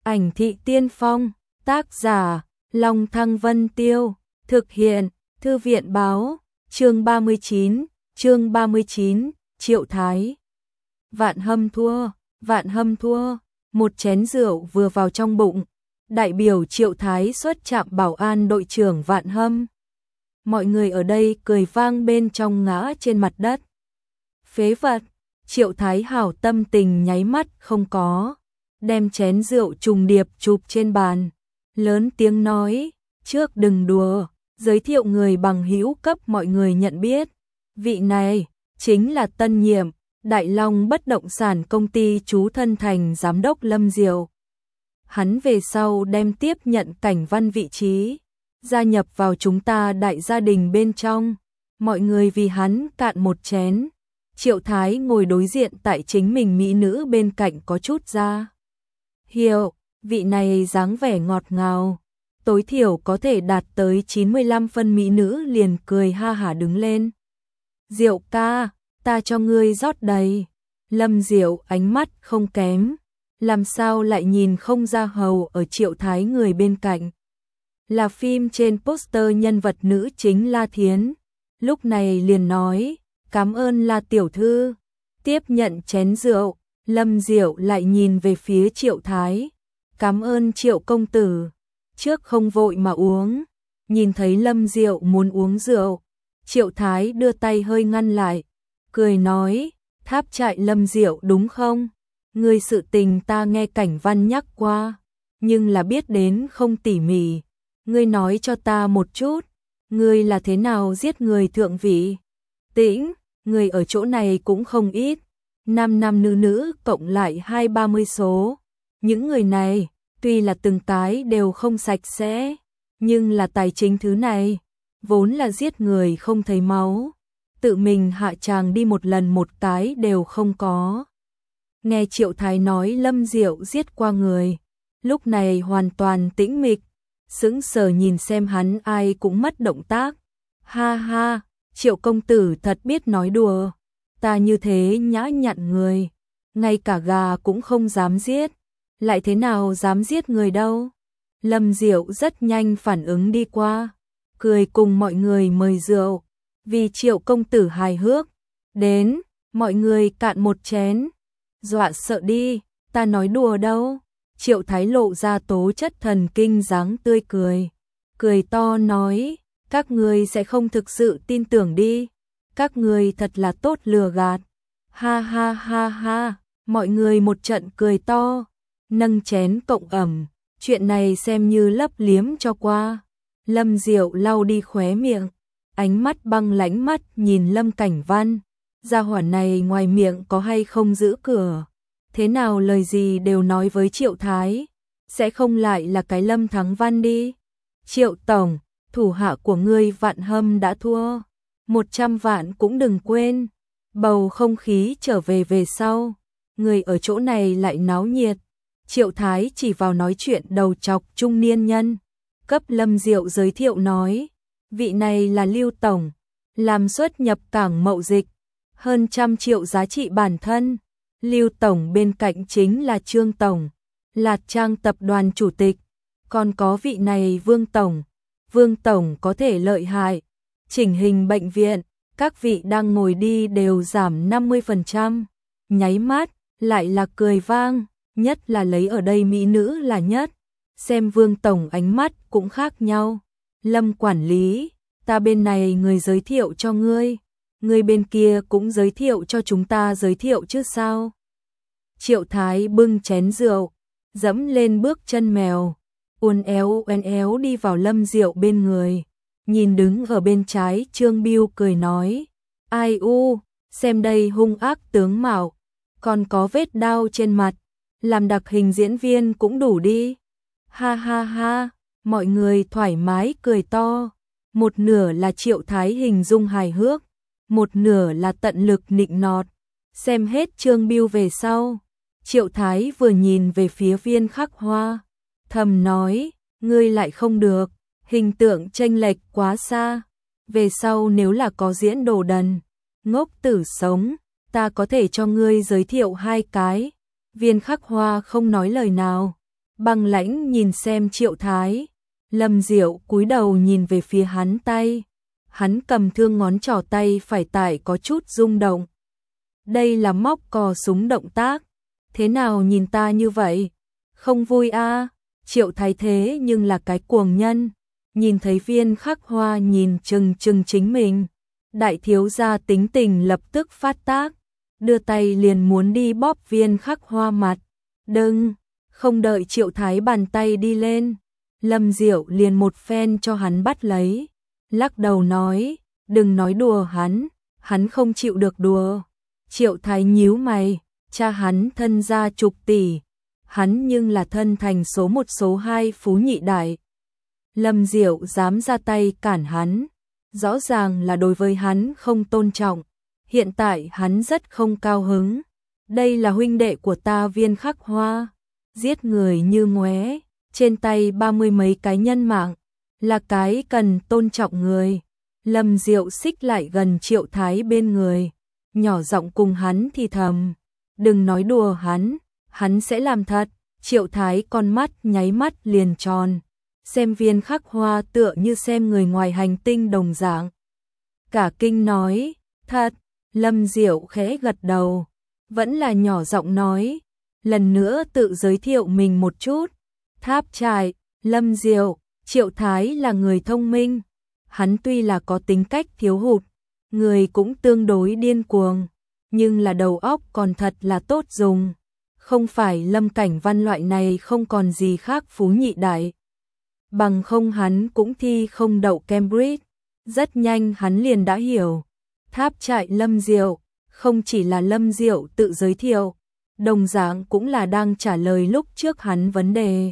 Ảnh thị tiên phong, tác giả, Long Thăng Vân Tiêu, thực hiện, Thư viện báo, chương 39, Triệu Thái. Vạn Hâm thua, một chén rượu vừa vào trong bụng, đại biểu Triệu Thái xuất trạm bảo an đội trưởng Vạn Hâm. Mọi người ở đây cười vang bên trong ngã trên mặt đất. Phế vật, Triệu Thái hảo tâm tình nháy mắt không có, đem chén rượu trùng điệp chụp trên bàn, lớn tiếng nói, trước đừng đùa, giới thiệu người bằng hữu cấp mọi người nhận biết. Vị này, chính là tân nhiệm, Đại Long bất động sản công ty chú thân thành giám đốc Lâm Diệu. Hắn về sau đem tiếp nhận Cảnh Văn vị trí, gia nhập vào chúng ta đại gia đình bên trong. Mọi người vì hắn cạn một chén. Triệu Thái ngồi đối diện tại chính mình mỹ nữ bên cạnh có chút ra hiệu, vị này dáng vẻ ngọt ngào, tối thiểu có thể đạt tới 95 phân mỹ nữ liền cười ha hả đứng lên. Diệu ca, ta cho ngươi rót đầy. Lâm Diệu ánh mắt không kém, làm sao lại nhìn không ra hầu ở Triệu Thái người bên cạnh. Là phim trên poster nhân vật nữ chính La Thiến, lúc này liền nói, cảm ơn La tiểu thư. Tiếp nhận chén rượu, Lâm Diệu lại nhìn về phía Triệu Thái, cảm ơn Triệu công tử, trước không vội mà uống. Nhìn thấy Lâm Diệu muốn uống rượu, Triệu Thái đưa tay hơi ngăn lại, cười nói, tháp trại Lâm Diệu đúng không? Ngươi sự tình ta nghe Cảnh Văn nhắc qua, nhưng là biết đến không tỉ mỉ. Ngươi nói cho ta một chút, ngươi là thế nào giết người thượng vị? Tĩnh, người ở chỗ này cũng không ít, nam nam nữ nữ cộng lại 20-30 số. Những người này, tuy là từng cái đều không sạch sẽ, nhưng là tài chính thứ này, vốn là giết người không thấy máu. Tự mình hạ tràng đi một lần một cái đều không có. Nghe Triệu Thái nói Lâm Diệu giết qua người, lúc này hoàn toàn tĩnh mịch, sững sờ nhìn xem hắn ai cũng mất động tác. Ha ha, Triệu công tử thật biết nói đùa, ta như thế nhã nhặn người, ngay cả gà cũng không dám giết, lại thế nào dám giết người đâu. Lâm Diệu rất nhanh phản ứng đi qua, cười cùng mọi người mời rượu, vì Triệu công tử hài hước. Đến, mọi người cạn một chén. Dọa sợ đi, ta nói đùa đâu. Triệu Thái lộ ra tố chất thần kinh dáng tươi cười, cười to nói, các ngươi sẽ không thực sự tin tưởng đi, các ngươi thật là tốt lừa gạt. Ha ha ha ha, mọi người một trận cười to, nâng chén cộng ẩm, chuyện này xem như lấp liếm cho qua. Lâm Diệu lau đi khóe miệng, ánh mắt băng lãnh mắt nhìn Lâm Cảnh Văn, gia hỏa này ngoài miệng có hay không giữ cửa, thế nào lời gì đều nói với Triệu Thái, sẽ không lại là cái Lâm Thắng Văn đi. Triệu tổng, thủ hạ của ngươi Vạn Hâm đã thua, 100 vạn cũng đừng quên. Bầu không khí trở về sau, người ở chỗ này lại náo nhiệt. Triệu Thái chỉ vào nói chuyện đầu chọc trung niên nhân, cấp Lâm Diệu giới thiệu nói, vị này là Lưu tổng, làm xuất nhập cảng mậu dịch, hơn 100 triệu giá trị bản thân. Lưu tổng bên cạnh chính là Trương tổng, Lạt Trang tập đoàn chủ tịch, còn có vị này Vương tổng có thể lợi hại, chỉnh hình bệnh viện, các vị đang ngồi đi đều giảm 50%. Nháy mắt, lại là cười vang, nhất là lấy ở đây mỹ nữ là nhất, xem Vương tổng ánh mắt cũng khác nhau. Lâm quản lý, ta bên này người giới thiệu cho ngươi, người bên kia cũng giới thiệu cho chúng ta giới thiệu chứ sao. Triệu Thái bưng chén rượu, dẫm lên bước chân mèo, uốn éo đi vào Lâm Diệu bên người, nhìn đứng ở bên trái Trương Biêu cười nói, ai u, xem đây hung ác tướng mạo, còn có vết đao trên mặt, làm đặc hình diễn viên cũng đủ đi. Ha ha ha, mọi người thoải mái cười to, một nửa là Triệu Thái hình dung hài hước, một nửa là tận lực nịnh nọt. Xem hết Trương Biêu về sau, Triệu Thái vừa nhìn về phía Viên Khắc Hoa, thầm nói, ngươi lại không được, hình tượng chênh lệch quá xa, về sau nếu là có diễn đồ đần, ngốc tử sống, ta có thể cho ngươi giới thiệu 2 cái. Viên Khắc Hoa không nói lời nào, băng lãnh nhìn xem Triệu Thái. Lâm Diệu cúi đầu nhìn về phía hắn tay. Hắn cầm thương ngón trỏ tay phải tại có chút rung động. Đây là móc cò súng động tác. Thế nào nhìn ta như vậy? Không vui a? Triệu Thái thế nhưng là cái cuồng nhân. Nhìn thấy Viên Khắc Hoa nhìn chừng chừng chính mình. Đại thiếu gia tính tình lập tức phát tác. Đưa tay liền muốn đi bóp Viên Khắc Hoa mặt. Đừng, không đợi Triệu Thái bàn tay đi lên. Lâm Diệu liền một phen cho hắn bắt lấy. Lắc đầu nói, đừng nói đùa hắn không chịu được đùa. Triệu Thái nhíu mày, cha hắn thân gia chục tỷ. Hắn nhưng là thân thành số 1 số 2 phú nhị đại. Lâm Diệu dám ra tay cản hắn. Rõ ràng là đối với hắn không tôn trọng. Hiện tại hắn rất không cao hứng. Đây là huynh đệ của ta Viên Khắc Hoa. Giết người như ngoé. Trên tay 30 mấy cái nhân mạng. Là cái cần tôn trọng người. Lâm Diệu xích lại gần Triệu Thái bên người. Nhỏ giọng cùng hắn thì thầm. Đừng nói đùa hắn sẽ làm thật. Triệu Thái con mắt nháy mắt liền tròn. Xem Viên Khắc Hoa tựa như xem người ngoài hành tinh đồng dạng. Cả kinh nói, thật. Lâm Diệu khẽ gật đầu. Vẫn là nhỏ giọng nói. Lần nữa tự giới thiệu mình một chút. Tháp Trại, Lâm Diệu, Triệu Thái là người thông minh. Hắn tuy là có tính cách thiếu hụt, người cũng tương đối điên cuồng, nhưng là đầu óc còn thật là tốt dùng. Không phải Lâm Cảnh Văn loại này không còn gì khác phú nhị đại. Bằng không hắn cũng thi không đậu Cambridge. Rất nhanh hắn liền đã hiểu. Tháp Trại Lâm Diệu, không chỉ là Lâm Diệu tự giới thiệu, đồng dạng cũng là đang trả lời lúc trước hắn vấn đề.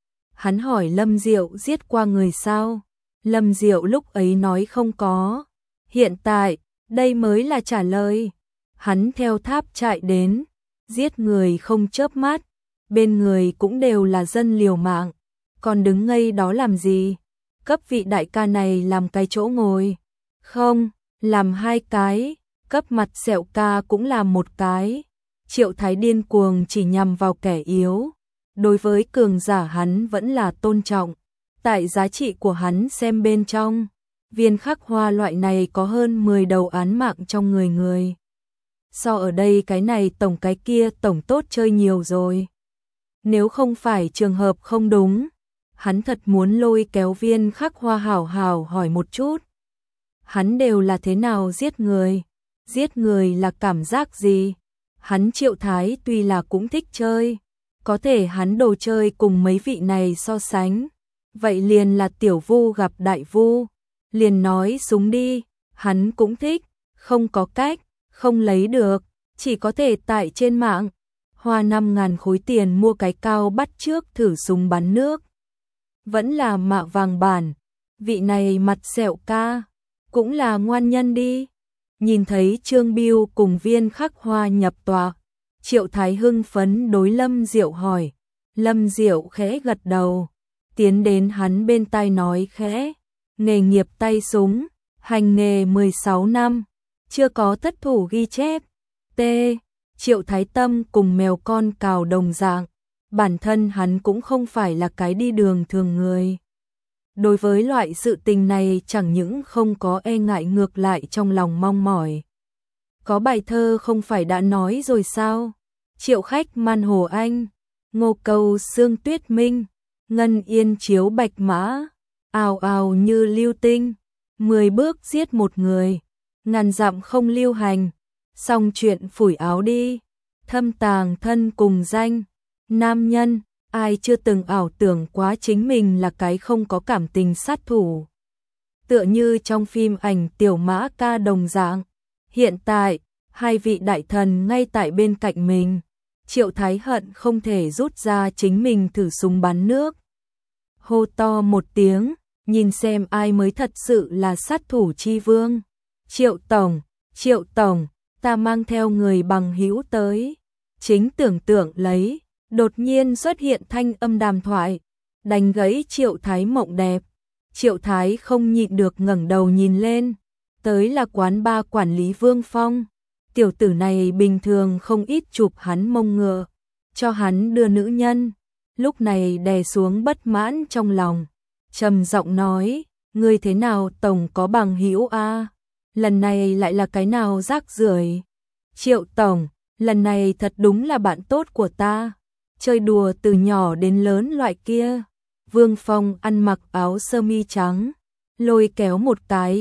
Hắn hỏi Lâm Diệu giết qua người sao? Lâm Diệu lúc ấy nói không có. Hiện tại, đây mới là trả lời. Hắn theo Tháp Trại đến, giết người không chớp mắt, bên người cũng đều là dân liều mạng. Còn đứng ngây đó làm gì? Cấp vị đại ca này làm cái chỗ ngồi. Không, làm 2 cái, cấp mặt sẹo ca cũng làm 1 cái. Triệu Thái điên cuồng chỉ nhằm vào kẻ yếu. Đối với cường giả hắn vẫn là tôn trọng. Tại giá trị của hắn xem bên trong, Viên Khắc Hoa loại này có hơn 10 đầu án mạng trong người. So ở đây cái này tổng cái kia tổng tốt chơi nhiều rồi. Nếu không phải trường hợp không đúng, hắn thật muốn lôi kéo Viên Khắc Hoa hảo hảo hỏi một chút. Hắn đều là thế nào giết người? Giết người là cảm giác gì? Hắn Triệu Thái tuy là cũng thích chơi, có thể hắn đồ chơi cùng mấy vị này so sánh. Vậy liền là tiểu vu gặp đại vu. Liền nói súng đi, hắn cũng thích, không có cách, không lấy được, chỉ có thể tại trên mạng. Hoa 5.000 khối tiền mua cái cao bắt trước thử súng bắn nước. Vẫn là mạ vàng bản, vị này mặt sẹo ca, cũng là ngoan nhân đi. Nhìn thấy Trương Biêu cùng Viên Khắc Hoa nhập tòa, Triệu Thái hưng phấn đối Lâm Diệu hỏi. Lâm Diệu khẽ gật đầu, tiến đến hắn bên tai nói khẽ, nghề nghiệp tay súng, hành nghề 16 năm, chưa có thất thủ ghi chép. T. Triệu Thái tâm cùng mèo con cào đồng dạng, bản thân hắn cũng không phải là cái đi đường thường người. Đối với loại sự tình này chẳng những không có e ngại, ngược lại trong lòng mong mỏi. Có bài thơ không phải đã nói rồi sao? Triệu khách man hồ anh, ngô cầu sương tuyết minh, ngân yên chiếu bạch mã, ào ào như lưu tinh, 10 bước giết một người, ngàn dặm không lưu hành, xong chuyện phủi áo đi, thâm tàng thân cùng danh. Nam nhân, ai chưa từng ảo tưởng quá chính mình là cái không có cảm tình sát thủ. Tựa như trong phim ảnh Tiểu Mã Ca đồng dạng. Hiện tại, 2 vị đại thần ngay tại bên cạnh mình. Triệu Thái hận không thể rút ra chính mình thử súng bắn nước. Hô to một tiếng, nhìn xem ai mới thật sự là sát thủ chi vương. Triệu Tổng, ta mang theo người bằng hữu tới. Chính tưởng tượng lấy, đột nhiên xuất hiện thanh âm đàm thoại, đánh gãy Triệu Thái mộng đẹp. Triệu Thái không nhịn được ngẩng đầu nhìn lên, tới là quán ba quản lý Vương Phong. Tiểu tử này bình thường không ít chụp hắn mông ngựa, cho hắn đưa nữ nhân. lúc này đè xuống bất mãn trong lòng, trầm giọng nói, ngươi thế nào tổng có bằng hữu a? Lần này lại là cái nào rác rưởi? Triệu tổng, lần này thật đúng là bạn tốt của ta, chơi đùa từ nhỏ đến lớn loại kia. Vương Phong ăn mặc áo sơ mi trắng, lôi kéo một cái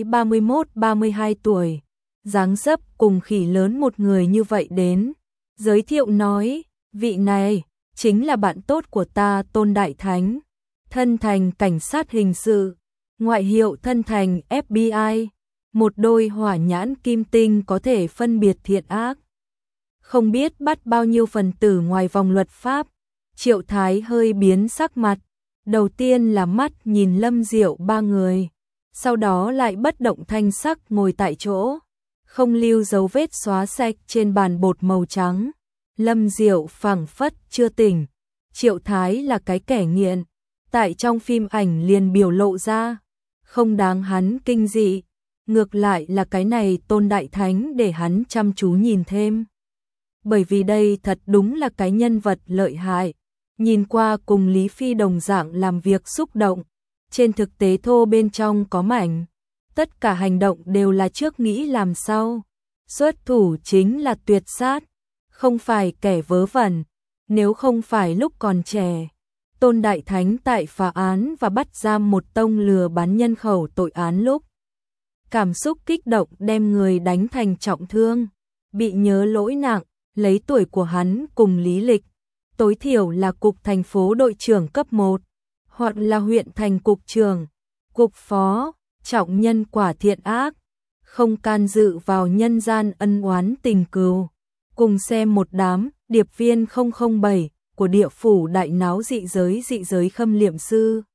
31-32 tuổi, dáng dấp cùng khỉ lớn một người như vậy đến, giới thiệu nói, vị này chính là bạn tốt của ta Tôn Đại Thánh, thân thành cảnh sát hình sự, ngoại hiệu thân thành FBI, một đôi hỏa nhãn kim tinh có thể phân biệt thiện ác. Không biết bắt bao nhiêu phần tử ngoài vòng luật pháp, Triệu Thái hơi biến sắc mặt, đầu tiên là mắt nhìn Lâm Diệu ba người, sau đó lại bất động thanh sắc ngồi tại chỗ, không lưu dấu vết xóa sạch trên bàn bột màu trắng. Lâm Diệu phảng phất chưa tỉnh, Triệu Thái là cái kẻ nghiện, tại trong phim ảnh liền biểu lộ ra, không đáng hắn kinh dị, ngược lại là cái này Tôn Đại Thánh để hắn chăm chú nhìn thêm. Bởi vì đây thật đúng là cái nhân vật lợi hại, nhìn qua cùng Lý Phi đồng dạng làm việc xúc động, trên thực tế thô bên trong có mảnh, tất cả hành động đều là trước nghĩ làm sau, xuất thủ chính là tuyệt sát, không phải kẻ vớ vẩn, nếu không phải lúc còn trẻ, Tôn Đại Thánh tại phá án và bắt giam một tông lừa bán nhân khẩu tội án lúc, cảm xúc kích động đem người đánh thành trọng thương, bị nhớ lỗi nặng, lấy tuổi của hắn cùng lý lịch, tối thiểu là cục thành phố đội trưởng cấp 1, hoặc là huyện thành cục trưởng, cục phó, trọng nhân quả thiện ác, không can dự vào nhân gian ân oán tình cừu. Cùng xem một đám điệp viên 007 của địa phủ đại náo dị giới khâm liệm sư.